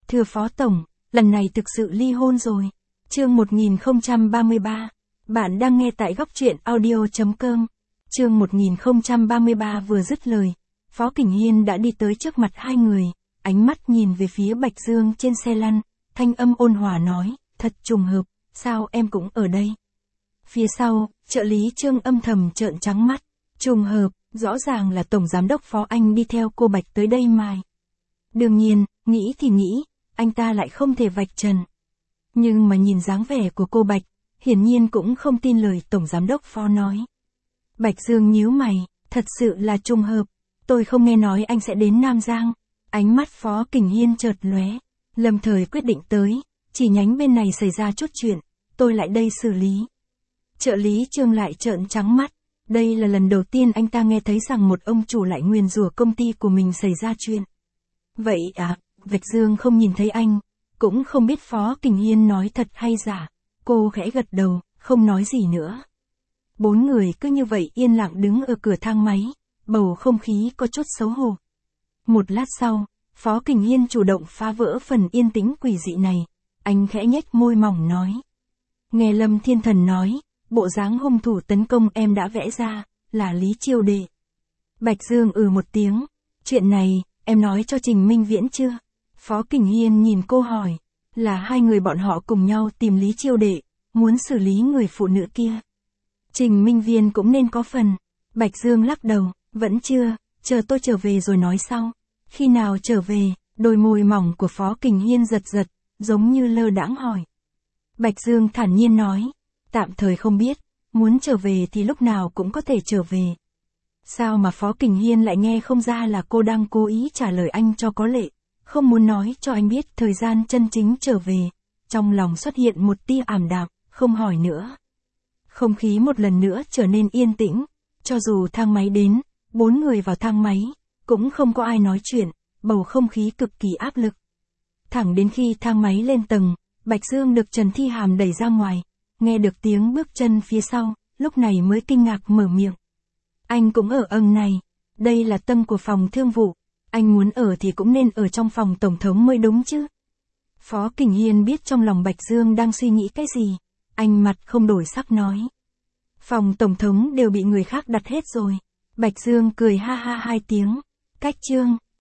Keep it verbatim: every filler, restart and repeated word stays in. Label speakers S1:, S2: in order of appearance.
S1: Thưa Phó Tổng, lần này thực sự ly hôn rồi. Chương một nghìn không trăm ba mươi ba. Bạn đang nghe tại góc truyện audio chấm com. Chương một nghìn không trăm ba mươi ba vừa dứt lời, Phó Kình Hiên đã đi tới trước mặt hai người, ánh mắt nhìn về phía Bạch Dương trên xe lăn, thanh âm ôn hòa nói, thật trùng hợp, sao em cũng ở đây. Phía sau, trợ lý Trương âm thầm trợn trắng mắt, trùng hợp, rõ ràng là Tổng Giám đốc Phó Anh đi theo cô Bạch tới đây mà. Đương nhiên, nghĩ thì nghĩ, anh ta lại không thể vạch trần. Nhưng mà nhìn dáng vẻ của cô Bạch, hiển nhiên cũng không tin lời Tổng Giám đốc Phó nói. Bạch Dương nhíu mày, thật sự là trùng hợp, tôi không nghe nói anh sẽ đến Nam Giang. Ánh mắt Phó Kình Hiên chợt lóe, lâm thời quyết định tới, chỉ nhánh bên này xảy ra chút chuyện, tôi lại đây xử lý. Trợ lý Trương lại trợn trắng mắt, đây là lần đầu tiên anh ta nghe thấy rằng một ông chủ lại nguyền rủa công ty của mình xảy ra chuyện. Vậy à, Bạch Dương không nhìn thấy anh, cũng không biết Phó Kình Hiên nói thật hay giả, cô khẽ gật đầu, không nói gì nữa. Bốn người cứ như vậy yên lặng đứng ở cửa thang máy, bầu không khí có chút xấu hổ. Một lát sau, Phó Kình Hiên chủ động phá vỡ phần yên tĩnh quỷ dị này, anh khẽ nhếch môi mỏng nói. Nghe Lâm Thiên Thần nói, bộ dáng hung thủ tấn công em đã vẽ ra, là Lý Chiêu Đệ. Bạch Dương ừ một tiếng, chuyện này, em nói cho Trình Minh Viễn chưa? Phó Kình Hiên nhìn cô hỏi, là hai người bọn họ cùng nhau tìm Lý Chiêu Đệ, muốn xử lý người phụ nữ kia. Trình Minh Viễn cũng nên có phần. Bạch Dương lắc đầu, vẫn chưa, chờ tôi trở về rồi nói sau. Khi nào trở về, đôi môi mỏng của Phó Kình Hiên giật giật, giống như lơ đãng hỏi. Bạch Dương thản nhiên nói, tạm thời không biết, muốn trở về thì lúc nào cũng có thể trở về. Sao mà Phó Kình Hiên lại nghe không ra là cô đang cố ý trả lời anh cho có lệ, không muốn nói cho anh biết thời gian chân chính trở về, trong lòng xuất hiện một tia ảm đạm, không hỏi nữa. Không khí một lần nữa trở nên yên tĩnh, cho dù thang máy đến, bốn người vào thang máy, cũng không có ai nói chuyện, bầu không khí cực kỳ áp lực. Thẳng đến khi thang máy lên tầng, Bạch Dương được Trần Thi Hàm đẩy ra ngoài, nghe được tiếng bước chân phía sau, lúc này mới kinh ngạc mở miệng. Anh cũng ở ầng này, đây là tầng của phòng thương vụ, anh muốn ở thì cũng nên ở trong phòng tổng thống mới đúng chứ. Phó Kình Hiên biết trong lòng Bạch Dương đang suy nghĩ cái gì, anh mặt không đổi sắc nói. Phòng tổng thống đều bị người khác đặt hết rồi. Bạch Dương cười ha ha hai tiếng, cách Trương,